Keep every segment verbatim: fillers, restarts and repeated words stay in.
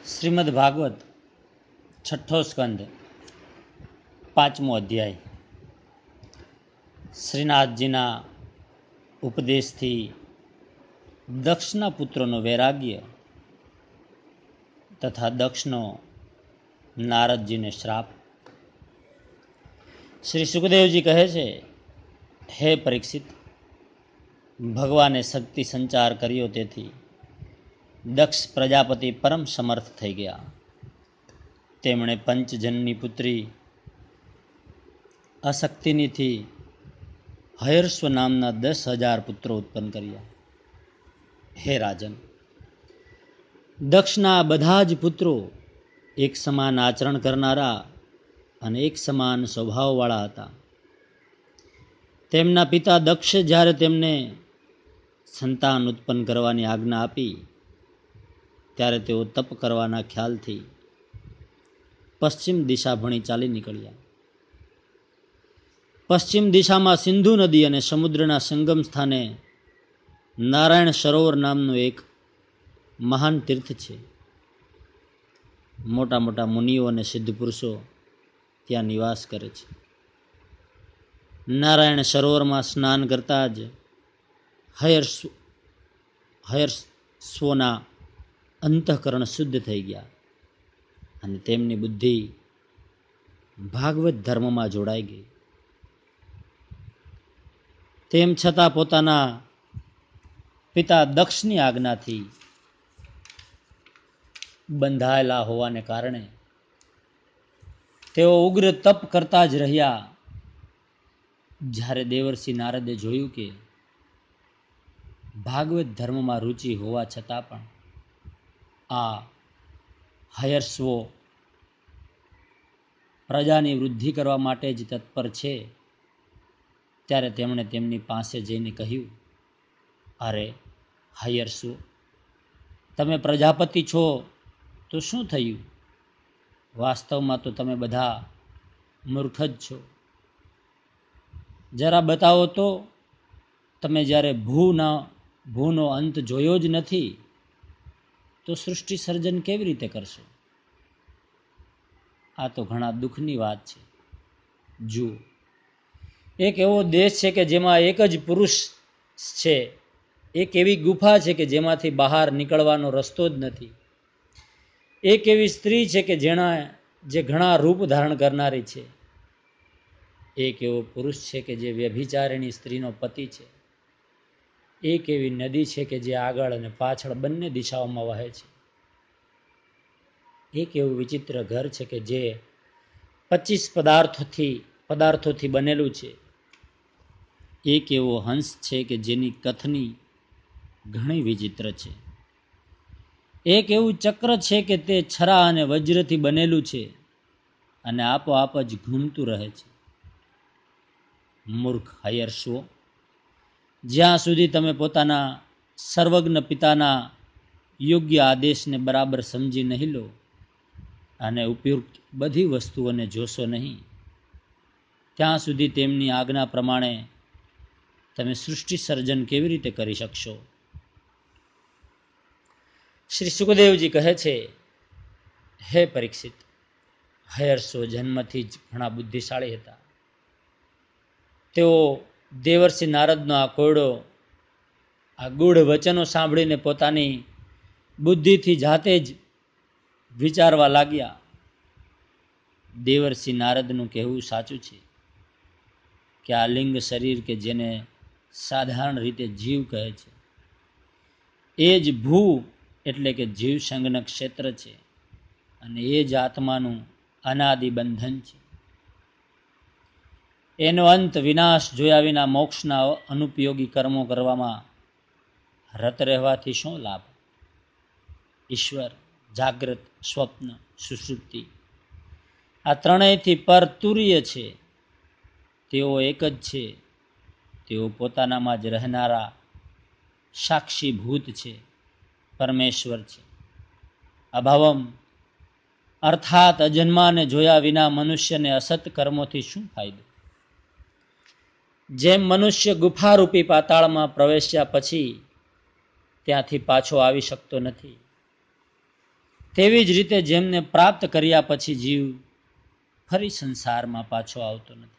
શ્રીમદ ભાગવત છઠ્ઠો સ્કંદ પાંચમો અધ્યાય. શ્રીનાથજીના ઉપદેશથી દક્ષના પુત્રોનો વૈરાગ્ય તથા દક્ષનો નારદજીને શ્રાપ. શ્રી સુખદેવજી કહે છે, હે પરીક્ષિત, ભગવાને શક્તિ સંચાર કર્યો તેથી દક્ષ પ્રજાપતિ પરમ સમર્થ થઈ ગયા. તેમણે પંચજનની પુત્રી અશક્તિનીથી હયર્સ્વ નામના દસ હજાર પુત્રો ઉત્પન્ન કર્યા. હે રાજન, દક્ષના બધા જ પુત્રો એક સમાન આચરણ કરનારા અને એક સમાન સ્વભાવવાળા હતા. તેમના પિતા દક્ષે જ્યારે તેમને સંતાન ઉત્પન્ન કરવાની આજ્ઞા આપી ત્યારે તેઓ તપ કરવાના ખ્યાલથી પશ્ચિમ દિશા ભણી ચાલી નીકળ્યા. પશ્ચિમ દિશામાં સિંધુ નદી અને સમુદ્રના સંગમ સ્થાને નારાયણ સરોવર નામનું એક મહાન તીર્થ છે. મોટા મોટા મુનિઓ અને સિદ્ધ પુરુષો ત્યાં નિવાસ કરે છે. નારાયણ સરોવરમાં સ્નાન કરતા જ હયર્સ હયર્સ્વોના અંતઃકરણ શુદ્ધ થઈ ગયા અને તેમની બુદ્ધિ ભાગવત ધર્મમાં જોડાઈ ગઈ. તેમ છતાં પોતાના પિતા દક્ષની આજ્ઞાથી બંધાયેલા હોવાને કારણે તેઓ ઉગ્ર તપ કરતા જ રહ્યા. જ્યારે દેવર્ષિ નારદે જોયું કે ભાગવત ધર્મમાં રુચિ હોવા છતાં પણ આ હયર્સ્વો પ્રજાની વૃદ્ધિ કરવા માટે જ તત્પર છે, ત્યારે તેમણે તેમની પાસે જઈને કહ્યું, અરે હયર્સ્વો, તમે પ્રજાપતિ છો તો શું થયું? વાસ્તવમાં તો તમે બધા મૂર્ખ જ છો. જરા બતાવો તો, તમે જ્યારે ભૂના ભૂનો અંત જોયો જ નથી તો સૃષ્ટિ સર્જન કેવી રીતે કરશો? આ તો ઘણા દુઃખની વાત છે. જુઓ, એક એવો દેશ છે કે જેમાં એક જ પુરુષ છે, એક એવી ગુફા છે કે જેમાંથી બહાર નીકળવાનો રસ્તો જ નથી, એક એવી સ્ત્રી છે કે જેના જે ઘણા રૂપ ધારણ કરનારી છે, એક એવો પુરુષ છે કે જે વ્યભિચારિણી સ્ત્રીનો પતિ છે, એક એવી નદી છે કે જે આગળ અને પાછળ બંને દિશાઓમાં વહે છે, એક એવું વિચિત્ર ઘર છે કે જે પચીસ પદાર્થોથી પદાર્થોથી બનેલું છે, એક એવો હંસ છે કે જેની કથની ઘણી વિચિત્ર છે, એક એવું ચક્ર છે કે તે છરા અને વજ્રથી બનેલું છે અને આપોઆપ જ ઘૂમતું રહે છે. મૂર્ખ હયર્સ્વો, જ્યાં સુધી તમે પોતાના સર્વજ્ઞ પિતાના યોગ્ય આદેશને બરાબર સમજી નહીં લો અને ઉપયુક્ત બધી વસ્તુઓને જોશો નહીં, ત્યાં સુધી તેમની આજ્ઞા પ્રમાણે તમે સૃષ્ટિ સર્જન કેવી રીતે કરી શકશો? શ્રી સુખદેવજી કહે છે, હે પરીક્ષિત, હયર્સ્વો જન્મથી જ ઘણા બુદ્ધિશાળી હતા. તેઓ દેવર્ષિ નારદનો આ કોયડો આ ગૂઢ વચનો સાંભળીને પોતાની બુદ્ધિથી જાતે જ વિચારવા લાગ્યા. દેવર્ષિ નારદનું કહેવું સાચું છે કે આ લિંગ શરીર કે જેને સાધારણ રીતે જીવ કહે છે, એ જ ભૂ એટલે કે જીવ સંજ્ઞ ક્ષેત્ર છે અને એ જ આત્માનું અનાદિ બંધન છે. એનો અંત વિનાશ જોયા વિના મોક્ષના અનુપયોગી કર્મો કરવામાં રત રહેવાથી શું લાભ? ઈશ્વર, જાગ્રત, સ્વપ્ન, સુષુપ્તિ આ ત્રણેયથી પર તુર્ય છે. તેઓ એક જ છે. તેઓ પોતાનામાં જ રહેનારા સાક્ષી ભૂત છે, પરમેશ્વર છે. અભાવમ અર્થાત અજન્માને જોયા વિના મનુષ્યને અસત કર્મોથી શું ફાયદો? જેમ મનુષ્ય ગુફારૂપી પાતાળમાં પ્રવેશ્યા પછી ત્યાંથી પાછો આવી શકતો નથી, તેવી જ રીતે જેમને પ્રાપ્ત કર્યા પછી જીવ ફરી સંસારમાં પાછો આવતો નથી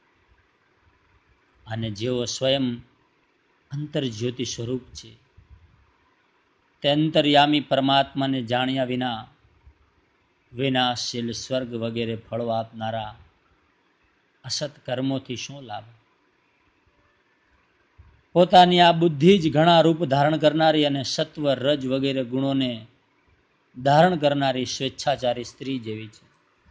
અને જેઓ સ્વયં અંતર્જ્યોતિ સ્વરૂપ છે તે અંતર્યામી પરમાત્માને જાણ્યા વિના વિનાશશીલ સ્વર્ગ વગેરે ફળો આપનારા અસત કર્મોથી શું લાભ? પોતાની આ બુદ્ધિ જ ઘણા રૂપ ધારણ કરનારી અને સત્વ રજ વગેરે ગુણોને ધારણ કરનારી સ્વેચ્છાચારી સ્ત્રી જેવી છે.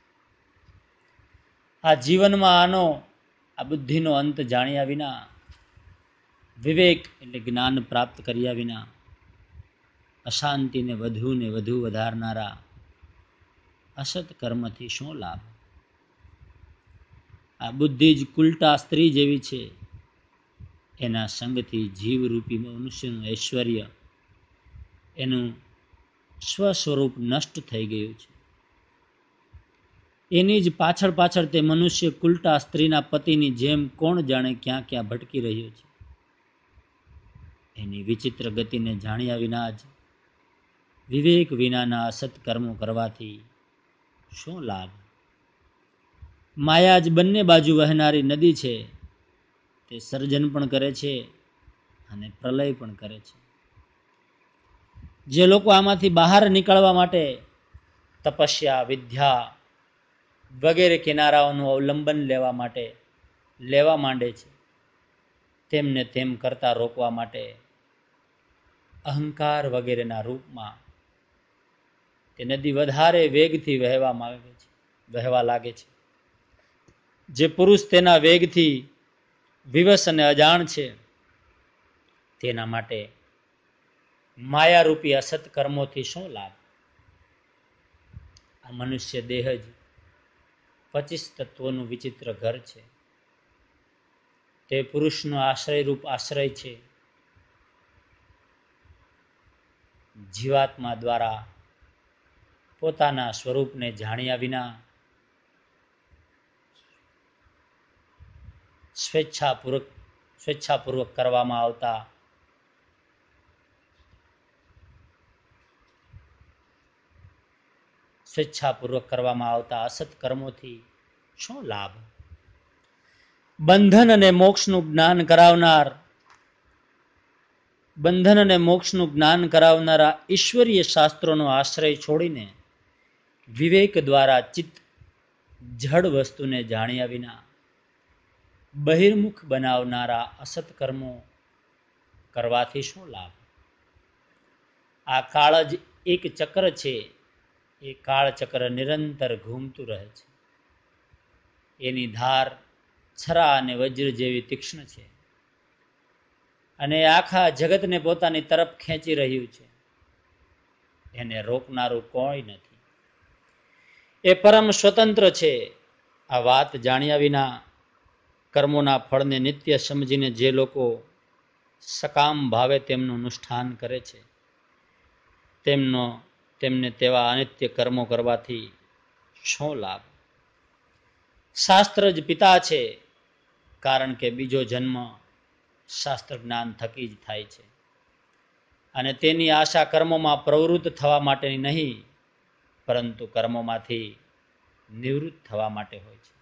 આ જીવનમાં આનો આ બુદ્ધિનો અંત જાણ્યા વિના, વિવેક એટલે જ્ઞાન પ્રાપ્ત કર્યા વિના અશાંતિને વધુ ને વધુ વધારનારા અસત કર્મથી શું લાભ? આ બુદ્ધિ જ કુલટા સ્ત્રી જેવી છે. એના સંગથી જીવરૂપી મનુષ્યનું ઐશ્વર્ય, એનું સ્વસ્વરૂપ નષ્ટ થઈ ગયું છે. એની જ પાછળ પાછળ તે મનુષ્ય કુલટા સ્ત્રીના પતિની જેમ કોણ જાણે ક્યાં ક્યાં ભટકી રહ્યો છે. એની વિચિત્ર ગતિને જાણ્યા વિના જ વિવેક વિનાના અસત કર્મો કરવાથી શું લાભ? માયા જ બંને બાજુ વહેનારી નદી છે. તે સર્જન પણ કરે છે અને પ્રલય પણ કરે છે. જે લોકો આમાંથી બહાર નીકળવા માટે તપસ્યા, વિદ્યા વગેરે કિનારાઓનું અવલંબન લેવા માટે લેવા માંડે છે, તેમને તેમ કરતા રોકવા માટે અહંકાર વગેરેના રૂપમાં તે નદી વધારે વેગથી વહેવા માંગે છે, વહેવા લાગે છે. જે પુરુષ તેના વેગથી વિવશ અને અજાણ છે, તેના માટે માયારૂપી અસત કર્મોથી શું લાભ? આ મનુષ્ય દેહ જ પચીસ તત્વોનું વિચિત્ર ઘર છે. તે પુરુષનો આશ્રયરૂપ આશ્રય છે. જીવાત્મા દ્વારા પોતાના સ્વરૂપને જાણ્યા વિના સ્વેચ્છાપૂર્વક સ્વેચ્છાપૂર્વક કરવામાં આવતા સ્વેચ્છાપૂર્વક કરવામાં આવતા અસત કર્મોથી શું લાભ? બંધન અને મોક્ષનું જ્ઞાન કરાવનાર બંધન અને મોક્ષનું જ્ઞાન કરાવનારા ઈશ્વરીય શાસ્ત્રોનો આશ્રય છોડીને વિવેક દ્વારા ચિત્ત જડ વસ્તુને જાણ્યા વિના બહિર્મુખ બનાવનારા અસત કર્મો કરવાથી શું લાભ? આ કાળ જ એક ચક્ર છે. એ કાળ ચક્ર નિરંતર ઘૂમતું રહે છે. એની ધાર છરા અને વજ્ર જેવી તીક્ષ્ણ છે અને આખા જગતને પોતાની તરફ ખેંચી રહ્યું છે. એને રોકનારું કોઈ નથી. એ પરમ સ્વતંત્ર છે. આ વાત જાણ્યા વિના કર્મોના ફળને નિત્ય સમજીને જે લોકો સકામ ભાવે તેમનું અનુષ્ઠાન કરે છે, તેમનો તેમને તેવા અનિત્ય કર્મો કરવાથી શું લાભ? શાસ્ત્ર જ પિતા છે, કારણ કે બીજો જન્મ શાસ્ત્ર જ્ઞાન થકી જ થાય છે અને તેની આશા કર્મોમાં પ્રવૃત્ત થવા માટેની નહીં, પરંતુ કર્મોમાંથી નિવૃત્ત થવા માટે હોય છે.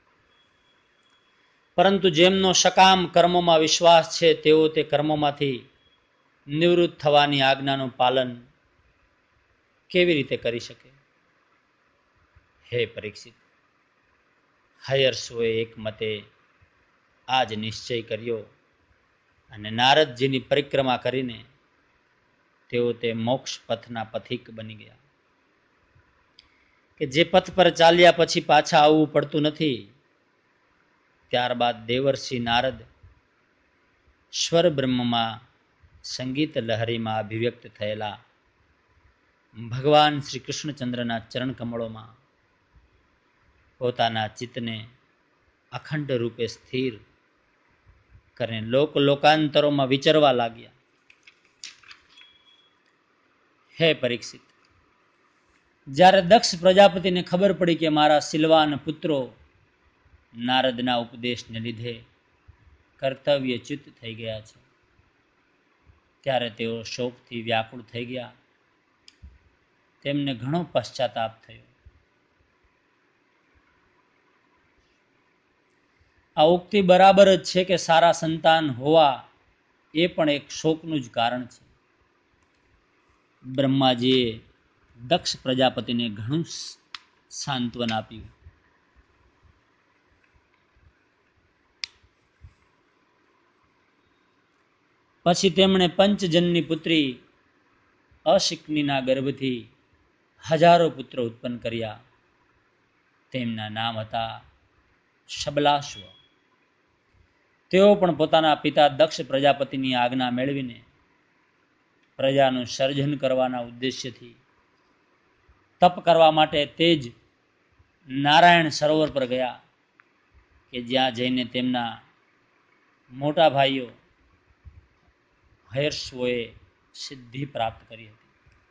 પરંતુ જેમનો સકામ કર્મોમાં વિશ્વાસ છે, તેઓ તે કર્મોમાંથી નિવૃત્ત થવાની આજ્ઞાનું પાલન કેવી રીતે કરી શકે? હે પરીક્ષિત, હયર્ષોએ એક મતે આ જ નિશ્ચય કર્યો અને નારદજીની પરિક્રમા કરીને તેઓ તે મોક્ષ પથના પથિક બની ગયા કે જે પથ પર ચાલ્યા પછી પાછા આવવું પડતું નથી. ત્યારબાદ દેવર્ષિ નારદ સ્વર બ્રહ્મમાં સંગીત લહરીમાં અભિવ્યક્ત થયેલા ભગવાન શ્રી કૃષ્ણચંદ્રના ચરણ કમળોમાં પોતાના ચિત્તને અખંડ રૂપે સ્થિર કરીને લોક લોકાંતરોમાં વિચરવા લાગ્યા. હે પરીક્ષિત, જ્યારે દક્ષ પ્રજાપતિને ખબર પડી કે મારા શીલવાન પુત્રો નારદના ઉપદેશને લીધે કર્તવ્યચ્યુત થઈ ગયા છે, ત્યારે તેઓ શોકથી વ્યાકુળ થઈ ગયા. તેમને ઘણો પશ્ચાતાપ થયો. આ ઉક્તિ બરાબર જ છે કે સારા સંતાન હોવા એ પણ એક શોકનું જ કારણ છે. બ્રહ્માજીએ દક્ષ પ્રજાપતિને ઘણું સાંત્વન આપ્યું. પછી તેમણે પંચજનની પુત્રી અશિકનીના ગર્ભથી હજારો પુત્રો ઉત્પન્ન કર્યા. તેમના નામ હતા શબલાશ્વ. તેઓ પણ પોતાના પિતા દક્ષ પ્રજાપતિની આજ્ઞા મેળવીને પ્રજાનું સર્જન કરવાના ઉદ્દેશ્યથી તપ કરવા માટે તે જ નારાયણ સરોવર પર ગયા કે જ્યાં જઈને તેમના મોટા ભાઈઓ હર્ષવોએ સિદ્ધિ પ્રાપ્ત કરી હતી.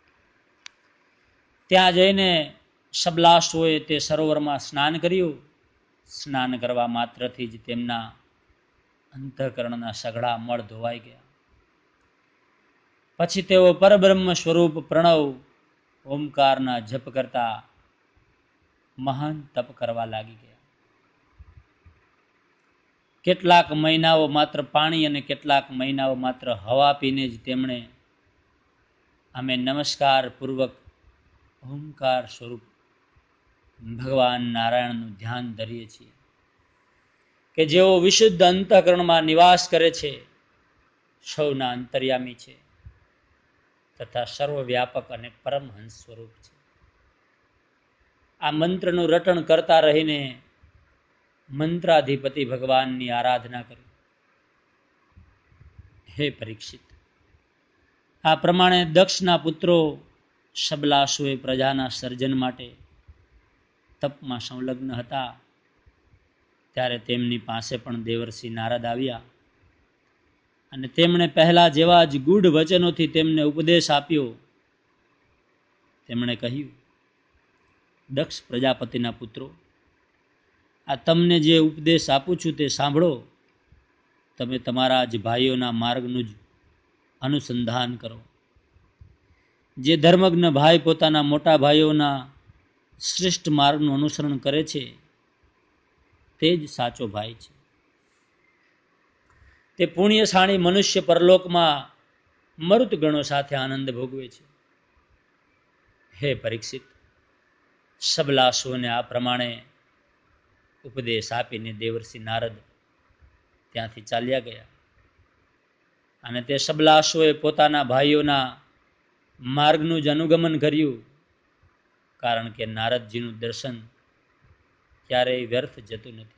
ત્યાં જઈને શબલાશ્વોએ તે સરોવરમાં સ્નાન કર્યું. સ્નાન કરવા માત્રથી જ તેમના અંતઃકરણના સઘળા મળ ધોવાઈ ગયા. પછી તેઓ પરબ્રહ્મ સ્વરૂપ પ્રણવ ઓમકારના જપ કરતા મહાન તપ કરવા લાગી ગયા. કેટલાક મહિનાઓ માત્ર પાણી અને કેટલાક મહિનાઓ માત્ર હવા પીને જ તેમણે અમે નમસ્કાર પૂર્વક ઓમકાર સ્વરૂપ ભગવાન નારાયણનું ધ્યાન ધરીએ છીએ કે જેઓ વિશુદ્ધ અંતઃકરણમાં નિવાસ કરે છે, સૌના અંતર્યામી છે તથા સર્વવ્યાપક અને પરમહંસ સ્વરૂપ છે. આ મંત્રનું રટણ કરતા રહીને મંત્રાધિપતિ ભગવાનની આરાધના કરી. હે પરીક્ષિત, આ પ્રમાણે દક્ષના પુત્રો શબલાશુએ પ્રજાના સર્જન માટે તપમાં સંલગ્ન હતા. ત્યારે તેમની પાસે પણ દેવર્ષિ નારદ આવ્યા અને તેમણે પહેલા જેવા જ ગૂઢ વચનોથી તેમને ઉપદેશ આપ્યો. તેમણે કહ્યું, દક્ષ પ્રજાપતિના પુત્રો, આ તમને જે ઉપદેશ આપું છું તે સાંભળો. તમે તમારા જ ભાઈઓના માર્ગનું જ અનુસંધાન કરો. જે ધર્મજ્ઞ ભાઈ પોતાના મોટા ભાઈઓના શ્રેષ્ઠ માર્ગનું અનુસરણ કરે છે તે જ સાચો ભાઈ છે. તે પુણ્યશાળી મનુષ્ય પરલોકમાં મરુત ગણો સાથે આનંદ ભોગવે છે. હે પરીક્ષિત, શબલાશુઓને આ પ્રમાણે ઉપદેશ આપીને દેવર્ષિ નારદ ત્યાંથી ચાલ્યા ગયા. અને તે શબલાશુઓએ પોતાના ભાઈઓના માર્ગનું જ અનુગમન કર્યું, કારણ કે નારદજીનું દર્શન ક્યારેય વ્યર્થ જતું નથી.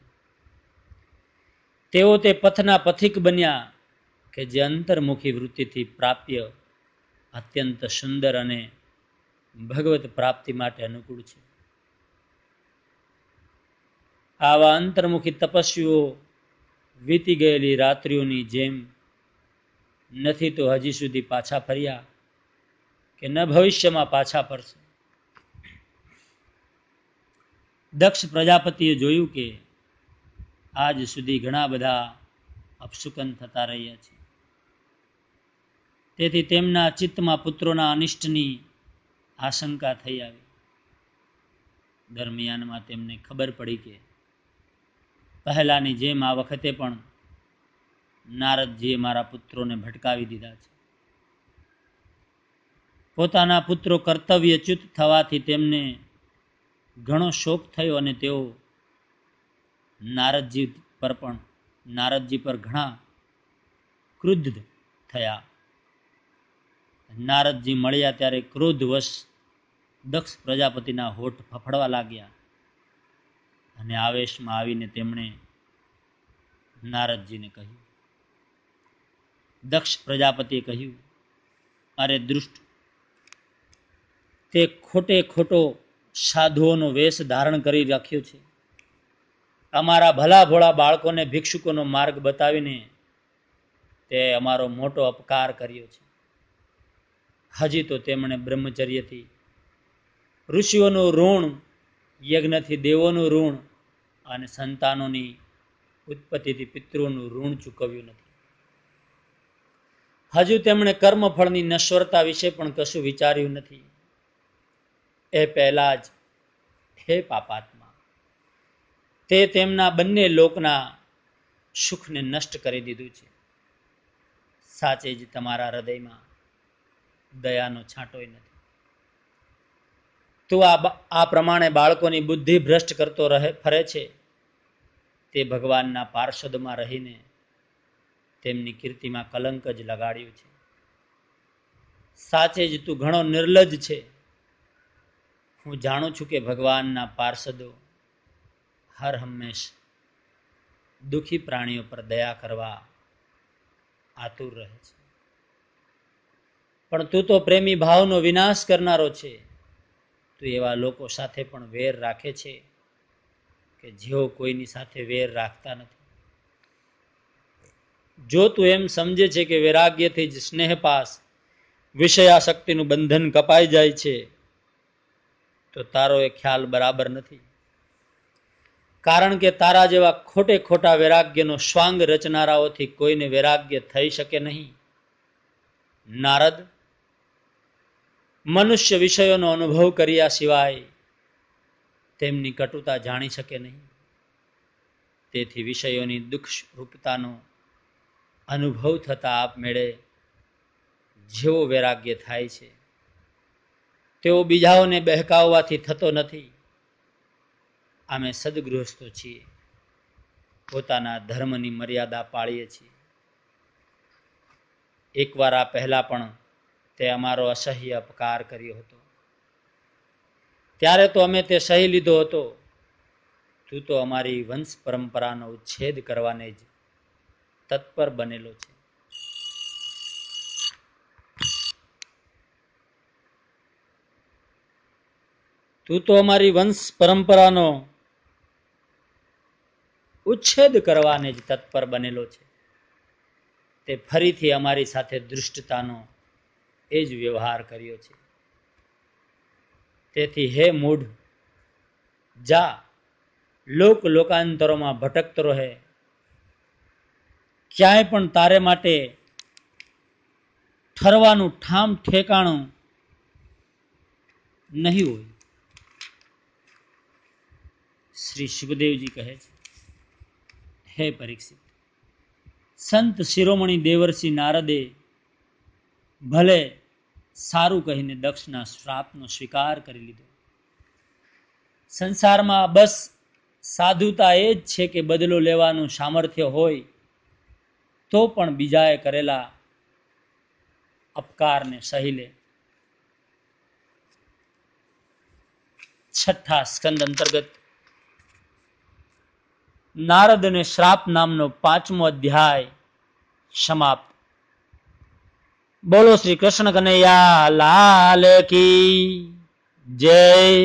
તેઓ તે પથના પથિક બન્યા કે જે અંતર્મુખી વૃત્તિથી પ્રાપ્ય અત્યંત સુંદર અને ભગવત પ્રાપ્તિ માટે અનુકૂળ છે. આવા અંતર્મુખી તપસ્વીઓ વીતી ગયેલી રાત્રિઓની જેમ નથી તો હજી સુધી પાછા ફર્યા કે ન ભવિષ્યમાં પાછા ફરશે. દક્ષ પ્રજાપતિએ જોયું કે આજ સુધી ઘણા બધા અપશુકન થતા રહ્યા છે. તેથી તેમના ચિત્તમાં પુત્રોના અનિષ્ટની આશંકા થઈ આવી. દરમિયાનમાં તેમને ખબર પડી કે પહેલાની જેમ આ વખતે પણ નારદજીએ મારા પુત્રોને ભટકાવી દીધા છે. પોતાના પુત્રો કર્તવ્યચ્યુત થવાથી તેમને ઘણો શોક થયો અને તેઓ નારદજી પર પણ નારદજી પર ઘણા ક્રુદ્ધ થયા. નારદજી મળ્યા ત્યારે ક્રોધવશ દક્ષ પ્રજાપતિના હોઠ ફફડવા લાગ્યા અને આવેશમાં આવીને તેમણે નારદજીને કહ્યું. દક્ષ પ્રજાપતિએ કહ્યું, અરે દુષ્ટ, તે ખોટે ખોટો સાધુઓનો વેશ ધારણ કરી રાખ્યો છે. અમારા ભલા ભોળા બાળકોને ભિક્ષુકોનો માર્ગ બતાવીને તે અમારો મોટો અપકાર કર્યો છે. હજી તો તેમણે બ્રહ્મચર્યથી ઋષિઓનું ઋણ, યજ્ઞથી દેવોનું ઋણ અને સંતાનોની ઉત્પત્તિથી પિતૃઓનું ઋણ ચૂકવ્યું નથી. હજુ તેમણે કર્મફળની નશ્વરતા વિશે પણ કશું વિચાર્યું નથી. એ પહેલા જ હે પાપાત્મા, તે તેમના બંને લોકના સુખને નષ્ટ કરી દીધું છે. સાચે જ તમારા હૃદયમાં દયાનો છાંટોય નથી. તું આ આ પ્રમાણે બાળકોની બુદ્ધિ ભ્રષ્ટ કરતો રહે ફરે છે. તે ભગવાનના પાર્ષદમાં રહીને તેમની કીર્તિમાં કલંક જ લગાડ્યું છે. સાચે જ તું ઘણો નિર્લજ્જ છે. હું જાણું છું કે ભગવાનના પાર્ષદો હર હંમેશ દુઃખી પ્રાણીઓ પર દયા કરવા આતુર રહે છે. પણ તું તો પ્રેમી ભાવનો વિનાશ કરનારો છે. તું એવા લોકો સાથે પણ વેર રાખે છે કે જેઓ કોઈની સાથે વેર રાખતા નથી. જો તું એમ સમજે છે કે વૈરાગ્યથી જ સ્નેહપાસ વિષયાશક્તિનું બંધન કપાઈ જાય છે, તો તારો એ ખ્યાલ બરાબર નથી. કારણ કે તારા જેવા ખોટે ખોટા વૈરાગ્યનો સ્વાંગ રચનારાઓથી કોઈને વૈરાગ્ય થઈ શકે નહીં. નારદ, મનુષ્ય વિષયોનો અનુભવ કર્યા સિવાય તેમની કટુતા જાણી શકે નહીં. તેથી વિષયોની દુઃખ રૂપતાનો અનુભવ થતા આપમેળે જેવો વૈરાગ્ય થાય છે, તેઓ બીજાઓને બહેકાવવાથી થતો નથી. અમે સદગૃહસ્થો છીએ, પોતાના ધર્મની મર્યાદા પાળીએ છીએ. એકવાર આ પહેલા પણ તે અમારો અસહ્ય અપકાર કર્યો હતો, ત્યારે તો અમે તે સહી લીધો હતો. તું તો અમારી વંશ પરંપરાનો ઉચ્છેદ કરવાને જ તત્પર બનેલો છે. તું તો અમારી વંશ પરંપરાનો ઉચ્છેદ કરવાને જ તત્પર બનેલો છે. તે ફરીથી અમારી સાથે દૃષ્ટતાનો એ જ વ્યવહાર કર્યો છે. તેથી હે મૂઢ, જા લોક લોકાંતરોમાં ભટકતો રહે. ક્યાંય પણ તારે માટે ઠરવાનું ઠામ ઠેકાણું નહીં હોય. શ્રી સુખદેવજી કહે છે, હે પરીક્ષિત, સંત શિરોમણી દેવર્ષિ નારદે ભલે સારું કહીને દક્ષના શ્રાપનો સ્વીકાર કરી લીધો. સંસારમાં બસ સાધુતા એ જ છે કે બદલો લેવાનું સામર્થ્ય હોય તો પણ બીજાએ કરેલા અપકારને સહી લે. છઠ્ઠા સ્કંદ અંતર્ગત નારદ અને શ્રાપ નામનો પાંચમો અધ્યાય સમાપ્ત. બોલો શ્રી કૃષ્ણ કનૈયા લાલ કી જય.